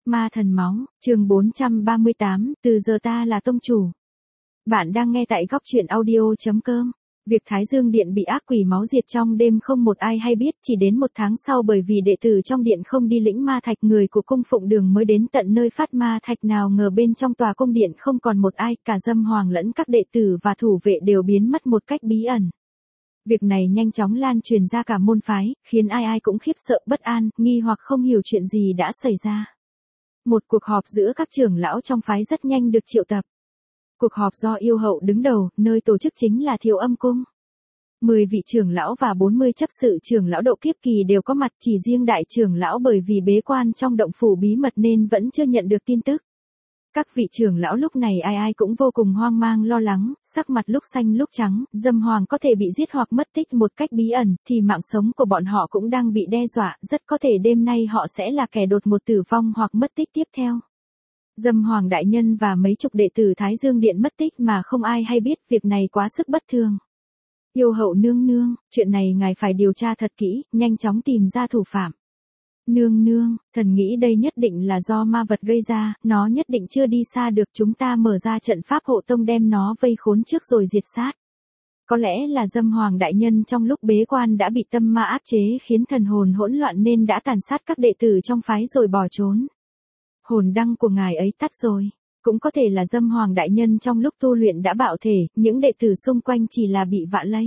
Ma thần máu, chương 438, từ giờ ta là tông chủ. Bạn đang nghe tại góc truyện audio.com. Việc Thái Dương Điện bị ác quỷ máu diệt trong đêm không một ai hay biết, chỉ đến một tháng sau bởi vì đệ tử trong điện không đi lĩnh ma thạch, người của cung phụng đường mới đến tận nơi phát ma thạch, nào ngờ bên trong tòa cung điện không còn một ai, cả Dâm Hoàng lẫn các đệ tử và thủ vệ đều biến mất một cách bí ẩn. Việc này nhanh chóng lan truyền ra cả môn phái, khiến ai ai cũng khiếp sợ bất an, nghi hoặc không hiểu chuyện gì đã xảy ra. Một cuộc họp giữa các trưởng lão trong phái rất nhanh được triệu tập. Cuộc họp do yêu hậu đứng đầu, nơi tổ chức chính là Thiếu Âm Cung. 10 vị trưởng lão và 40 chấp sự trưởng lão độ kiếp kỳ đều có mặt, chỉ riêng đại trưởng lão bởi vì bế quan trong động phủ bí mật nên vẫn chưa nhận được tin tức. Các vị trưởng lão lúc này ai ai cũng vô cùng hoang mang lo lắng, sắc mặt lúc xanh lúc trắng, Dâm Hoàng có thể bị giết hoặc mất tích một cách bí ẩn, thì mạng sống của bọn họ cũng đang bị đe dọa, rất có thể đêm nay họ sẽ là kẻ đột ngột tử vong hoặc mất tích tiếp theo. Dâm Hoàng đại nhân và mấy chục đệ tử Thái Dương Điện mất tích mà không ai hay biết, việc này quá sức bất thường. Yêu hậu nương nương, chuyện này ngài phải điều tra thật kỹ, nhanh chóng tìm ra thủ phạm. Nương nương, thần nghĩ đây nhất định là do ma vật gây ra, nó nhất định chưa đi xa được, chúng ta mở ra trận pháp hộ tông đem nó vây khốn trước rồi diệt sát. Có lẽ là Dâm Hoàng đại nhân trong lúc bế quan đã bị tâm ma áp chế khiến thần hồn hỗn loạn nên đã tàn sát các đệ tử trong phái rồi bỏ trốn. Hồn đăng của ngài ấy tắt rồi. Cũng có thể là Dâm Hoàng đại nhân trong lúc tu luyện đã bạo thể, những đệ tử xung quanh chỉ là bị vạ lây.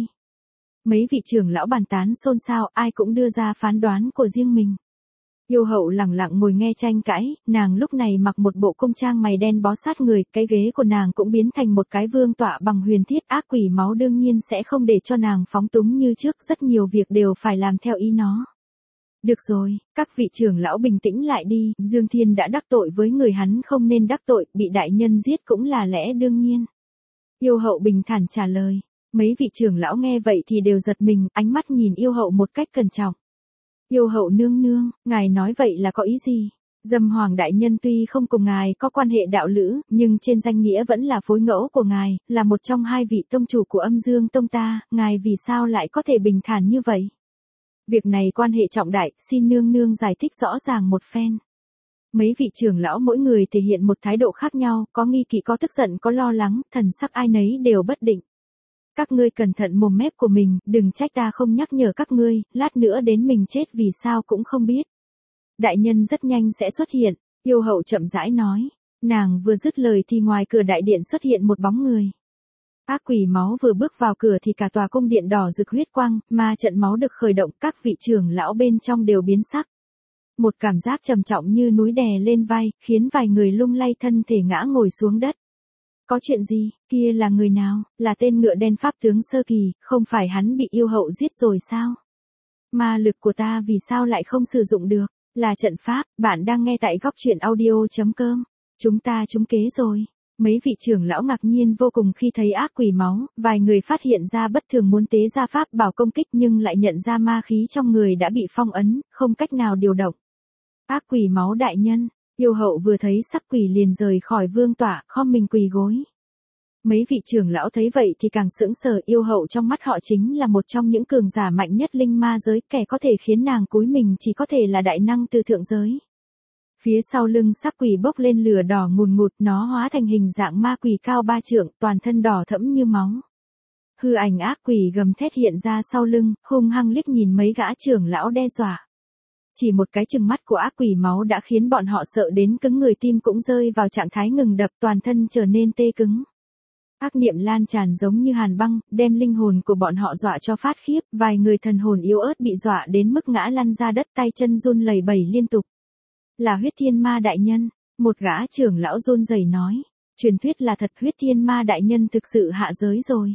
Mấy vị trưởng lão bàn tán xôn xao, ai cũng đưa ra phán đoán của riêng mình. Yêu hậu lặng lặng ngồi nghe tranh cãi, nàng lúc này mặc một bộ cung trang mày đen bó sát người, cái ghế của nàng cũng biến thành một cái vương tọa bằng huyền thiết, ác quỷ máu đương nhiên sẽ không để cho nàng phóng túng như trước, rất nhiều việc đều phải làm theo ý nó. Được rồi, các vị trưởng lão bình tĩnh lại đi, Dương Thiên đã đắc tội với người hắn không nên đắc tội, bị đại nhân giết cũng là lẽ đương nhiên. Yêu hậu bình thản trả lời, mấy vị trưởng lão nghe vậy thì đều giật mình, ánh mắt nhìn yêu hậu một cách cẩn trọng. Yêu hậu nương nương, ngài nói vậy là có ý gì? Dâm Hoàng đại nhân tuy không cùng ngài có quan hệ đạo lữ, nhưng trên danh nghĩa vẫn là phối ngẫu của ngài, là một trong hai vị tông chủ của Âm Dương Tông ta, ngài vì sao lại có thể bình thản như vậy? Việc này quan hệ trọng đại, xin nương nương giải thích rõ ràng một phen. Mấy vị trưởng lão mỗi người thể hiện một thái độ khác nhau, có nghi kỵ có tức giận có lo lắng, thần sắc ai nấy đều bất định. Các ngươi cẩn thận mồm mép của mình, đừng trách ta không nhắc nhở các ngươi, lát nữa đến mình chết vì sao cũng không biết. Đại nhân rất nhanh sẽ xuất hiện, yêu hậu chậm rãi nói. Nàng vừa dứt lời thì ngoài cửa đại điện xuất hiện một bóng người. Ác quỷ máu vừa bước vào cửa thì cả tòa cung điện đỏ rực huyết quang, ma trận máu được khởi động, các vị trưởng lão bên trong đều biến sắc. Một cảm giác trầm trọng như núi đè lên vai, khiến vài người lung lay thân thể ngã ngồi xuống đất. Có chuyện gì, kia là người nào, là tên ngựa đen pháp tướng sơ kỳ, không phải hắn bị yêu hậu giết rồi sao? Ma lực của ta vì sao lại không sử dụng được, là trận pháp, bạn đang nghe tại góc truyện audio.com. Chúng ta trúng kế rồi. Mấy vị trưởng lão ngạc nhiên vô cùng khi thấy ác quỷ máu, vài người phát hiện ra bất thường muốn tế ra pháp bảo công kích nhưng lại nhận ra ma khí trong người đã bị phong ấn, không cách nào điều động. Ác quỷ máu đại nhân, yêu hậu vừa thấy sắc quỷ liền rời khỏi vương tọa, khom mình quỳ gối. Mấy vị trưởng lão thấy vậy thì càng sững sờ, yêu hậu trong mắt họ chính là một trong những cường giả mạnh nhất linh ma giới, kẻ có thể khiến nàng cúi mình chỉ có thể là đại năng từ thượng giới. Phía sau lưng sắc quỷ bốc lên lửa đỏ ngùn ngụt, nó hóa thành hình dạng ma quỷ cao 3 trượng, toàn thân đỏ thẫm như máu. Hư ảnh ác quỷ gầm thét hiện ra sau lưng, hung hăng liếc nhìn mấy gã trưởng lão đe dọa. Chỉ một cái chừng mắt của ác quỷ máu đã khiến bọn họ sợ đến cứng người, tim cũng rơi vào trạng thái ngừng đập, toàn thân trở nên tê cứng. Ác niệm lan tràn giống như hàn băng, đem linh hồn của bọn họ dọa cho phát khiếp, vài người thần hồn yếu ớt bị dọa đến mức ngã lăn ra đất, tay chân run lẩy bẩy liên tục. Là Huyết Thiên Ma đại nhân, một gã trưởng lão run rẩy nói, truyền thuyết là thật, Huyết Thiên Ma đại nhân thực sự hạ giới rồi.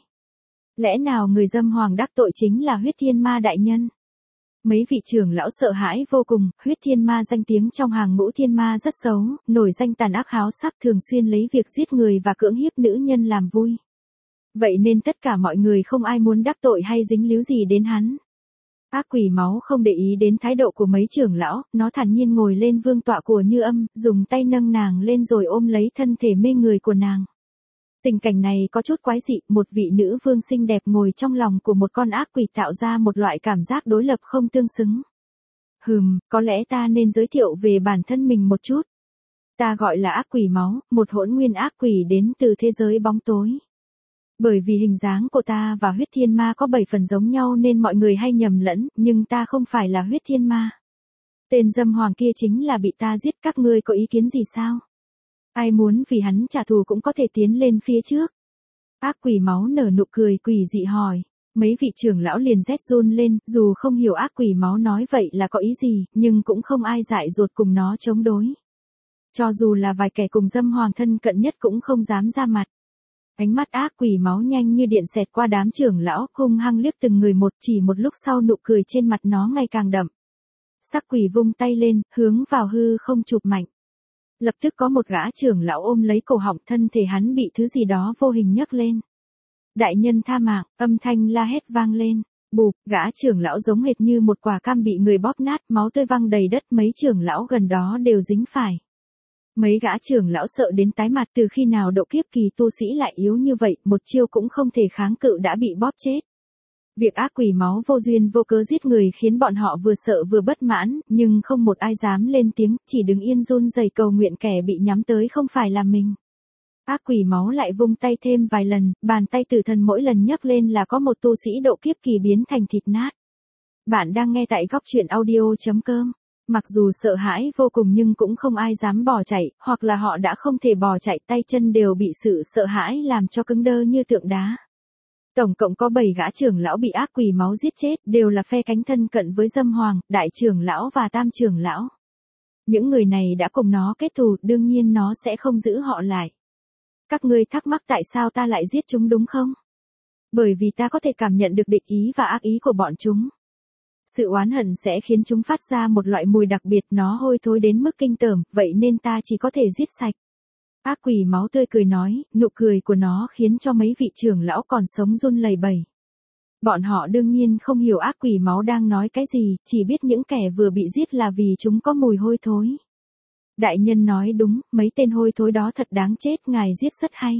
Lẽ nào người Dâm Hoàng đắc tội chính là Huyết Thiên Ma đại nhân? Mấy vị trưởng lão sợ hãi vô cùng, Huyết Thiên Ma danh tiếng trong hàng ngũ thiên ma rất xấu, nổi danh tàn ác háo sắc, thường xuyên lấy việc giết người và cưỡng hiếp nữ nhân làm vui. Vậy nên tất cả mọi người không ai muốn đắc tội hay dính líu gì đến hắn. Ác quỷ máu không để ý đến thái độ của mấy trưởng lão, nó thản nhiên ngồi lên vương tọa của Như Âm, dùng tay nâng nàng lên rồi ôm lấy thân thể mê người của nàng. Tình cảnh này có chút quái dị, một vị nữ vương xinh đẹp ngồi trong lòng của một con ác quỷ tạo ra một loại cảm giác đối lập không tương xứng. Có lẽ ta nên giới thiệu về bản thân mình một chút. Ta gọi là ác quỷ máu, một hỗn nguyên ác quỷ đến từ thế giới bóng tối. Bởi vì hình dáng của ta và huyết thiên ma có 7 phần giống nhau nên mọi người hay nhầm lẫn, nhưng ta không phải là huyết thiên ma. Tên dâm hoàng kia chính là bị ta giết, các ngươi có ý kiến gì sao? Ai muốn vì hắn trả thù cũng có thể tiến lên phía trước. Ác quỷ máu nở nụ cười quỷ dị hỏi. Mấy vị trưởng lão liền rét run lên, dù không hiểu ác quỷ máu nói vậy là có ý gì, nhưng cũng không ai dại dột cùng nó chống đối. Cho dù là vài kẻ cùng dâm hoàng thân cận nhất cũng không dám ra mặt. Ánh mắt ác quỷ máu nhanh như điện xẹt qua đám trưởng lão, hung hăng liếc từng người một, chỉ một lúc sau nụ cười trên mặt nó ngày càng đậm. Sắc quỷ vung tay lên, hướng vào hư không chụp mạnh. Lập tức có một gã trưởng lão ôm lấy cổ họng, thân thể hắn bị thứ gì đó vô hình nhấc lên. Đại nhân tha mạng, âm thanh la hét vang lên. Bụp, gã trưởng lão giống hệt như một quả cam bị người bóp nát, máu tươi văng đầy đất, mấy trưởng lão gần đó đều dính phải. Mấy gã trưởng lão sợ đến tái mặt, từ khi nào độ kiếp kỳ tu sĩ lại yếu như vậy, một chiêu cũng không thể kháng cự đã bị bóp chết. Việc ác quỷ máu vô duyên vô cớ giết người khiến bọn họ vừa sợ vừa bất mãn, nhưng không một ai dám lên tiếng, chỉ đứng yên run rẩy cầu nguyện kẻ bị nhắm tới không phải là mình. Ác quỷ máu lại vung tay thêm vài lần, bàn tay tử thần mỗi lần nhấc lên là có một tu sĩ độ kiếp kỳ biến thành thịt nát. Bạn đang nghe tại góc truyện audio.com. Mặc dù sợ hãi vô cùng nhưng cũng không ai dám bỏ chạy, hoặc là họ đã không thể bỏ chạy, tay chân đều bị sự sợ hãi làm cho cứng đơ như tượng đá. Tổng cộng có 7 gã trưởng lão bị ác quỷ máu giết chết, đều là phe cánh thân cận với dâm hoàng, đại trưởng lão và tam trưởng lão. Những người này đã cùng nó kết thù, đương nhiên nó sẽ không giữ họ lại. Các ngươi thắc mắc tại sao ta lại giết chúng đúng không? Bởi vì ta có thể cảm nhận được địch ý và ác ý của bọn chúng. Sự oán hận sẽ khiến chúng phát ra một loại mùi đặc biệt, nó hôi thối đến mức kinh tởm, vậy nên ta chỉ có thể giết sạch. Ác quỷ máu tươi cười nói, nụ cười của nó khiến cho mấy vị trưởng lão còn sống run lẩy bẩy. Bọn họ đương nhiên không hiểu ác quỷ máu đang nói cái gì, chỉ biết những kẻ vừa bị giết là vì chúng có mùi hôi thối. Đại nhân nói đúng, mấy tên hôi thối đó thật đáng chết, ngài giết rất hay.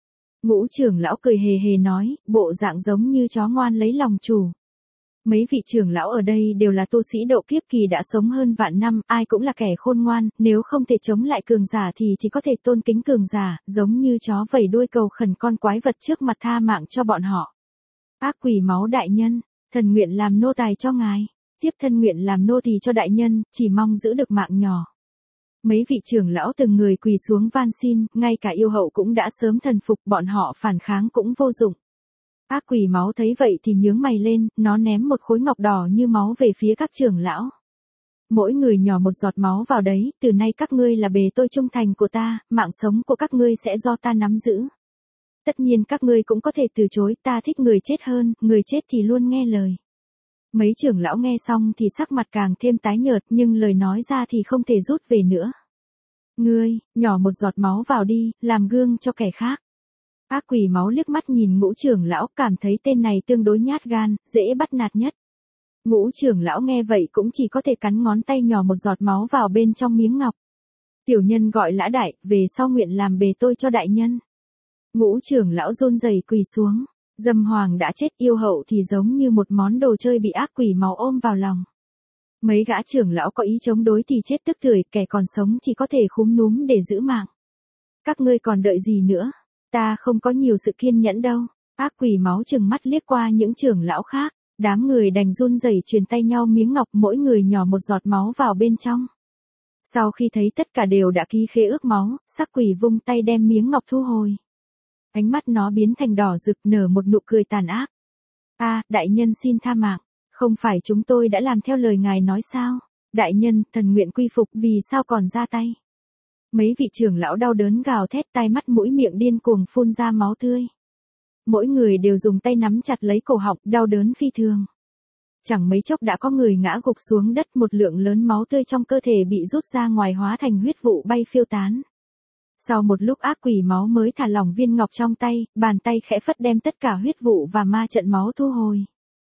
Ngũ trưởng lão cười hề hề nói, bộ dạng giống như chó ngoan lấy lòng chủ. Mấy vị trưởng lão ở đây đều là tu sĩ độ kiếp kỳ đã sống hơn vạn năm, ai cũng là kẻ khôn ngoan, nếu không thể chống lại cường giả thì chỉ có thể tôn kính cường giả, giống như chó vẩy đuôi cầu khẩn con quái vật trước mặt tha mạng cho bọn họ. Ác quỷ máu đại nhân, thần nguyện làm nô tài cho ngài, tiếp thân nguyện làm nô tỳ cho đại nhân, chỉ mong giữ được mạng nhỏ. Mấy vị trưởng lão từng người quỳ xuống van xin, ngay cả yêu hậu cũng đã sớm thần phục, bọn họ phản kháng cũng vô dụng. Ác quỷ máu thấy vậy thì nhướng mày lên, nó ném một khối ngọc đỏ như máu về phía các trưởng lão. Mỗi người nhỏ một giọt máu vào đấy, từ nay các ngươi là bề tôi trung thành của ta, mạng sống của các ngươi sẽ do ta nắm giữ. Tất nhiên các ngươi cũng có thể từ chối, ta thích người chết hơn, người chết thì luôn nghe lời. Mấy trưởng lão nghe xong thì sắc mặt càng thêm tái nhợt, nhưng lời nói ra thì không thể rút về nữa. Ngươi, nhỏ một giọt máu vào đi, làm gương cho kẻ khác. Ác quỷ máu liếc mắt nhìn ngũ trưởng lão, cảm thấy tên này tương đối nhát gan, dễ bắt nạt nhất. Ngũ trưởng lão nghe vậy cũng chỉ có thể cắn ngón tay nhỏ một giọt máu vào bên trong miếng ngọc. Tiểu nhân gọi lã đại, về sau nguyện làm bề tôi cho đại nhân. Ngũ trưởng lão run rẩy quỳ xuống. Dâm hoàng đã chết, yêu hậu thì giống như một món đồ chơi bị ác quỷ máu ôm vào lòng. Mấy gã trưởng lão có ý chống đối thì chết tức tưởi, kẻ còn sống chỉ có thể khúm núm để giữ mạng. Các ngươi còn đợi gì nữa? Ta không có nhiều sự kiên nhẫn đâu. Ác quỷ máu trừng mắt liếc qua những trưởng lão khác. Đám người đành run rẩy truyền tay nhau miếng ngọc, mỗi người nhỏ một giọt máu vào bên trong. Sau khi thấy tất cả đều đã ký khế ước máu, sắc quỷ vung tay đem miếng ngọc thu hồi. Ánh mắt nó biến thành đỏ rực, nở một nụ cười tàn ác. Đại nhân xin tha mạng. Không phải chúng tôi đã làm theo lời ngài nói sao? Đại nhân, thần nguyện quy phục, vì sao còn ra tay? Mấy vị trưởng lão đau đớn gào thét, tai mắt mũi miệng điên cuồng phun ra máu tươi. Mỗi người đều dùng tay nắm chặt lấy cổ họng, đau đớn phi thường. Chẳng mấy chốc đã có người ngã gục xuống đất, một lượng lớn máu tươi trong cơ thể bị rút ra ngoài hóa thành huyết vụ bay phiêu tán. Sau một lúc ác quỷ máu mới thả lỏng viên ngọc trong tay, bàn tay khẽ phất đem tất cả huyết vụ và ma trận máu thu hồi.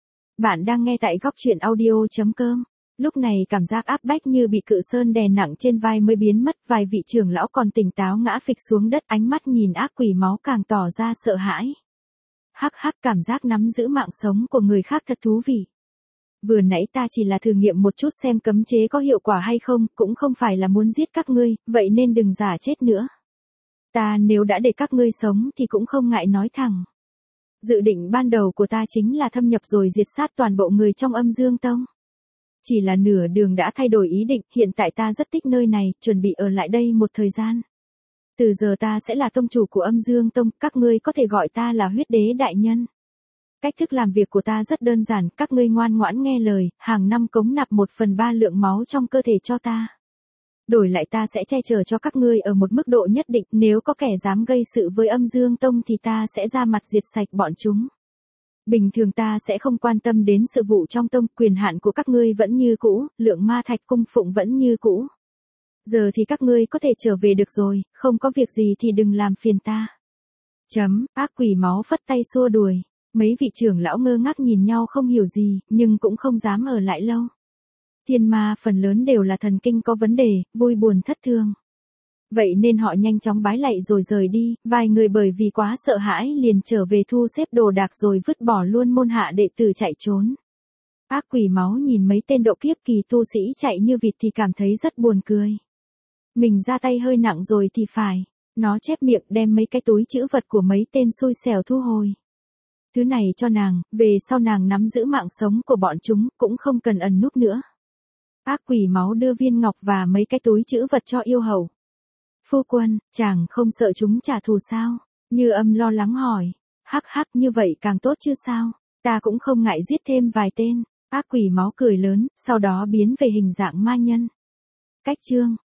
Bạn đang nghe tại góc truyện audio.com. Lúc này cảm giác áp bách như bị cự sơn đè nặng trên vai mới biến mất, vài vị trưởng lão còn tỉnh táo ngã phịch xuống đất, ánh mắt nhìn ác quỷ máu càng tỏ ra sợ hãi. Hắc hắc, cảm giác nắm giữ mạng sống của người khác thật thú vị. Vừa nãy ta chỉ là thử nghiệm một chút xem cấm chế có hiệu quả hay không, cũng không phải là muốn giết các ngươi, vậy nên đừng giả chết nữa. Ta nếu đã để các ngươi sống thì cũng không ngại nói thẳng. Dự định ban đầu của ta chính là thâm nhập rồi diệt sát toàn bộ người trong Âm Dương Tông. Chỉ là nửa đường đã thay đổi ý định, hiện tại ta rất thích nơi này, chuẩn bị ở lại đây một thời gian. Từ giờ ta sẽ là tông chủ của Âm Dương Tông, các ngươi có thể gọi ta là huyết đế đại nhân. Cách thức làm việc của ta rất đơn giản, các ngươi ngoan ngoãn nghe lời, hàng năm cống nạp 1/3 lượng máu trong cơ thể cho ta. Đổi lại ta sẽ che chở cho các ngươi ở một mức độ nhất định, nếu có kẻ dám gây sự với Âm Dương Tông thì ta sẽ ra mặt diệt sạch bọn chúng. Bình thường ta sẽ không quan tâm đến sự vụ trong tông, quyền hạn của các ngươi vẫn như cũ, lượng ma thạch cung phụng vẫn như cũ. Giờ thì các ngươi có thể trở về được rồi, không có việc gì thì đừng làm phiền ta. Ác quỷ máu phất tay xua đuổi. Mấy vị trưởng lão ngơ ngác nhìn nhau không hiểu gì, nhưng cũng không dám ở lại lâu. Thiên ma phần lớn đều là thần kinh có vấn đề, vui buồn thất thường. Vậy nên họ nhanh chóng bái lạy rồi rời đi, vài người bởi vì quá sợ hãi liền trở về thu xếp đồ đạc rồi vứt bỏ luôn môn hạ đệ tử chạy trốn. Ác quỷ máu nhìn mấy tên độ kiếp kỳ tu sĩ chạy như vịt thì cảm thấy rất buồn cười. Mình ra tay hơi nặng rồi thì phải. Nó chép miệng đem mấy cái túi trữ vật của mấy tên xui xẻo thu hồi. Thứ này cho nàng, về sau nàng nắm giữ mạng sống của bọn chúng, cũng không cần ẩn núp nữa. Ác quỷ máu đưa viên ngọc và mấy cái túi trữ vật cho yêu hầu. Phu quân, chàng không sợ chúng trả thù sao? Như Âm lo lắng hỏi. Hắc hắc, như vậy càng tốt chứ sao? Ta cũng không ngại giết thêm vài tên. Ác quỷ máu cười lớn, sau đó biến về hình dạng ma nhân. Cách chương